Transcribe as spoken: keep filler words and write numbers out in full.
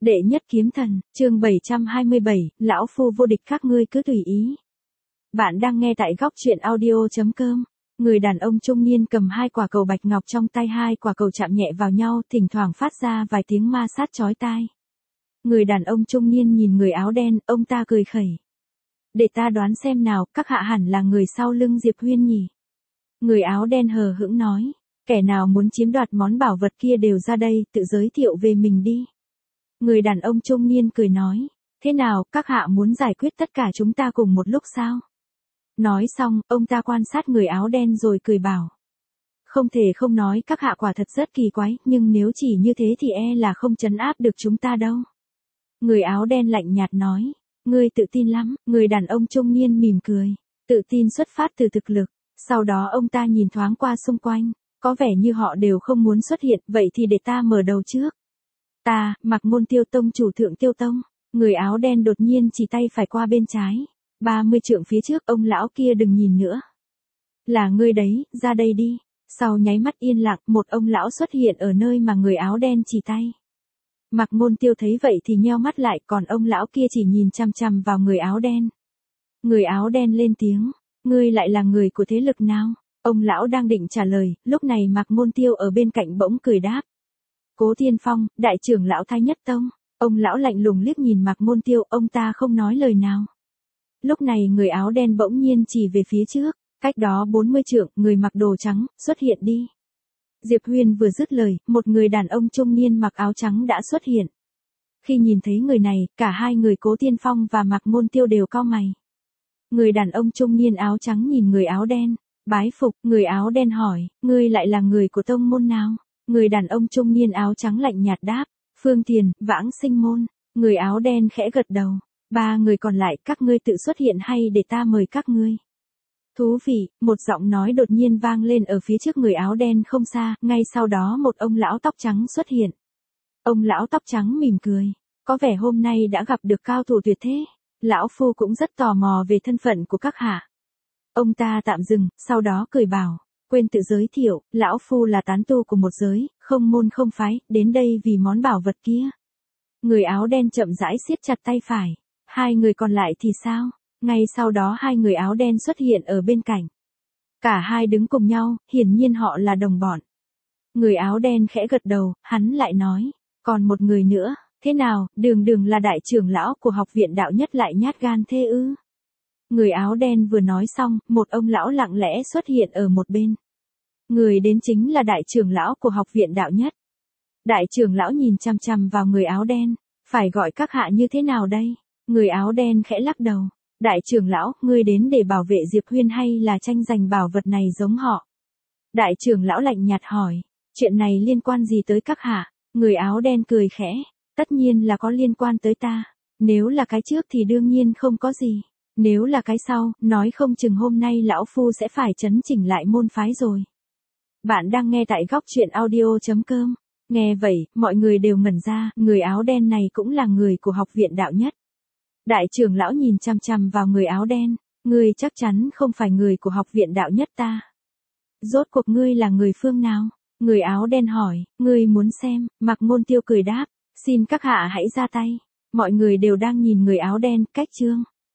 Đệ nhất kiếm thần, chương bảy trăm hai mươi bảy, lão phu vô địch các ngươi cứ tùy ý. Bạn đang nghe tại góc truyện audio.com. Người đàn ông trung niên cầm hai quả cầu bạch ngọc trong tay, hai quả cầu chạm nhẹ vào nhau, thỉnh thoảng phát ra vài tiếng ma sát chói tai. Người đàn ông trung niên nhìn người áo đen, ông ta cười khẩy. Để ta đoán xem nào, các hạ hẳn là người sau lưng Diệp Huyên nhỉ? Người áo đen hờ hững nói, kẻ nào muốn chiếm đoạt món bảo vật kia đều ra đây, tự giới thiệu về mình đi. Người đàn ông trung niên cười nói, thế nào, các hạ muốn giải quyết tất cả chúng ta cùng một lúc sao? Nói xong, ông ta quan sát người áo đen rồi cười bảo. Không thể không nói các hạ quả thật rất kỳ quái, nhưng nếu chỉ như thế thì e là không trấn áp được chúng ta đâu. Người áo đen lạnh nhạt nói, ngươi tự tin lắm, người đàn ông trung niên mỉm cười. Tự tin xuất phát từ thực lực, sau đó ông ta nhìn thoáng qua xung quanh, có vẻ như họ đều không muốn xuất hiện, vậy thì để ta mở đầu trước. Ta, Mặc Môn Tiêu Tông chủ Thượng Tiêu Tông. Người áo đen đột nhiên chỉ tay phải qua bên trái. ba mươi trượng phía trước, ông lão kia đừng nhìn nữa. Là ngươi đấy, ra đây đi. Sau nháy mắt yên lặng, một ông lão xuất hiện ở nơi mà người áo đen chỉ tay. Mặc Môn Tiêu thấy vậy thì nheo mắt lại, còn ông lão kia chỉ nhìn chằm chằm vào người áo đen. Người áo đen lên tiếng, ngươi lại là người của thế lực nào? Ông lão đang định trả lời, lúc này Mặc Môn Tiêu ở bên cạnh bỗng cười đáp. Cố Thiên Phong, đại trưởng lão Thái Nhất Tông. Ông lão lạnh lùng liếc nhìn Mặc Môn Tiêu, ông ta không nói lời nào. Lúc này người áo đen bỗng nhiên chỉ về phía trước, cách đó bốn mươi trượng, người mặc đồ trắng, xuất hiện đi. Diệp Huyên vừa dứt lời, một người đàn ông trung niên mặc áo trắng đã xuất hiện. Khi nhìn thấy người này, cả hai người Cố Thiên Phong và Mặc Môn Tiêu đều cau mày. Người đàn ông trung niên áo trắng nhìn người áo đen, bái phục, người áo đen hỏi, ngươi lại là người của tông môn nào? Người đàn ông trung niên áo trắng lạnh nhạt đáp, Phương Tiền, Vãng Sinh Môn. Người áo đen khẽ gật đầu, ba người còn lại, các ngươi tự xuất hiện hay để ta mời các ngươi? Thú vị, một giọng nói đột nhiên vang lên ở phía trước người áo đen không xa, ngay sau đó một ông lão tóc trắng xuất hiện. Ông lão tóc trắng mỉm cười, có vẻ hôm nay đã gặp được cao thủ tuyệt thế, lão phu cũng rất tò mò về thân phận của các hạ. Ông ta tạm dừng, sau đó cười bảo. Quên tự giới thiệu, lão phu là tán tu của một giới, không môn không phái, đến đây vì món bảo vật kia. Người áo đen chậm rãi siết chặt tay phải. Hai người còn lại thì sao? Ngay sau đó hai người áo đen xuất hiện ở bên cạnh. Cả hai đứng cùng nhau, hiển nhiên họ là đồng bọn. Người áo đen khẽ gật đầu, hắn lại nói, còn một người nữa, thế nào, Đường Đường là đại trưởng lão của học viện đạo nhất lại nhát gan thế ư? Người áo đen vừa nói xong, một ông lão lặng lẽ xuất hiện ở một bên. Người đến chính là đại trưởng lão của học viện đạo nhất. Đại trưởng lão nhìn chằm chằm vào người áo đen, phải gọi các hạ như thế nào đây? Người áo đen khẽ lắc đầu. Đại trưởng lão, ngươi đến để bảo vệ Diệp Huyên hay là tranh giành bảo vật này giống họ? Đại trưởng lão lạnh nhạt hỏi, chuyện này liên quan gì tới các hạ? Người áo đen cười khẽ, tất nhiên là có liên quan tới ta. Nếu là cái trước thì đương nhiên không có gì. Nếu là cái sau, nói không chừng hôm nay lão phu sẽ phải chấn chỉnh lại môn phái rồi. Bạn đang nghe tại góc truyện audio.com. Nghe vậy, mọi người đều ngẩn ra, người áo đen này cũng là người của học viện đạo nhất. Đại trưởng lão nhìn chằm chằm vào người áo đen, ngươi chắc chắn không phải người của học viện đạo nhất ta. Rốt cuộc ngươi là người phương nào? Người áo đen hỏi, ngươi muốn xem? Mặc Môn Tiêu cười đáp, xin các hạ hãy ra tay. Mọi người đều đang nhìn người áo đen, cách chương.